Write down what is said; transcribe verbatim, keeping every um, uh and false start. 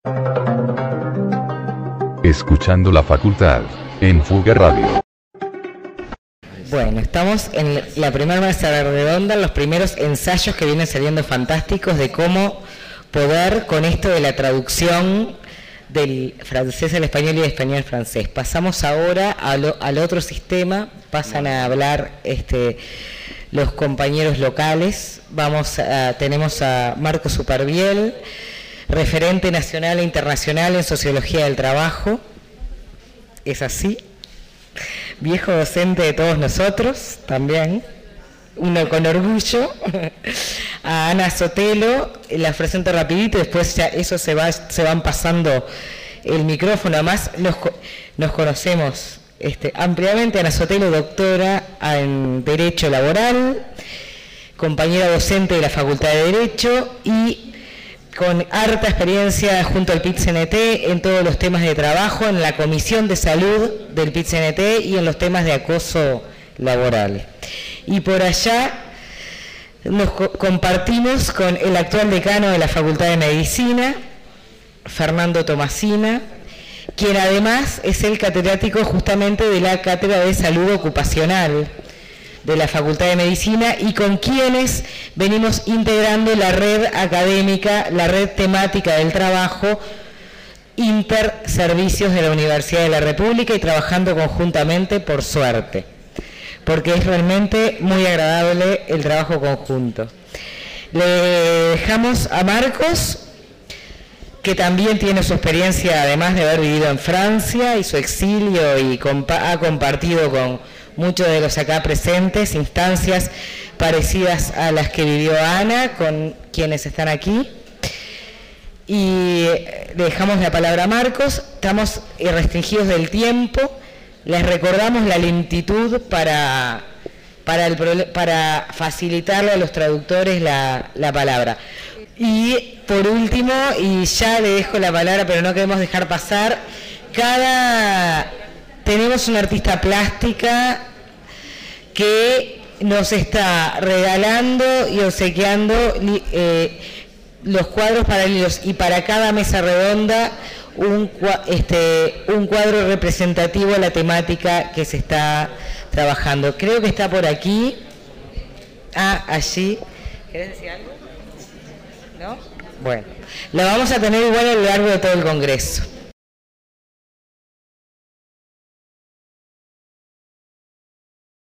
Escuchando la facultad, en Fuga Radio. Bueno, estamos en la primera mesa redonda, los primeros ensayos que vienen saliendo fantásticos de cómo poder con esto de la traducción del francés al español y del español al francés. Pasamos ahora a lo, al otro sistema, pasan a hablar este, los compañeros locales. Vamos a, tenemos a Marco Superviel, referente nacional e internacional en Sociología del Trabajo. Es así. Viejo docente de todos nosotros, también, uno con orgullo. A Ana Sotelo, la presento rapidito, después ya eso se va, se van pasando el micrófono. Además, nos, nos conocemos este, ampliamente. Ana Sotelo, doctora en Derecho Laboral, compañera docente de la Facultad de Derecho y con harta experiencia junto al P I T C N T en todos los temas de trabajo, en la Comisión de Salud del P I T C N T y en los temas de acoso laboral. Y por allá nos co compartimos con el actual decano de la Facultad de Medicina, Fernando Tomasina, quien además es el catedrático justamente de la Cátedra de Salud Ocupacional de la Facultad de Medicina y con quienes venimos integrando la red académica, la red temática del trabajo, Interservicios de la Universidad de la República, y trabajando conjuntamente, por suerte, porque es realmente muy agradable el trabajo conjunto. Le dejamos a Marcos, que también tiene su experiencia, además de haber vivido en Francia y su exilio, y compa ha compartido con muchos de los acá presentes instancias parecidas a las que vivió Ana, con quienes están aquí. Y le dejamos la palabra a Marcos. Estamos restringidos del tiempo. Les recordamos la lentitud para, para, el, para facilitarle a los traductores la, la palabra. Y por último, y ya le dejo la palabra, pero no queremos dejar pasar, cada... tenemos una artista plástica que nos está regalando y obsequiando eh, los cuadros paralelos, y para cada mesa redonda un, este, un cuadro representativo de la temática que se está trabajando. Creo que está por aquí. Ah, allí. ¿Querés decir algo? ¿No? Bueno, la vamos a tener igual a lo largo de todo el congreso.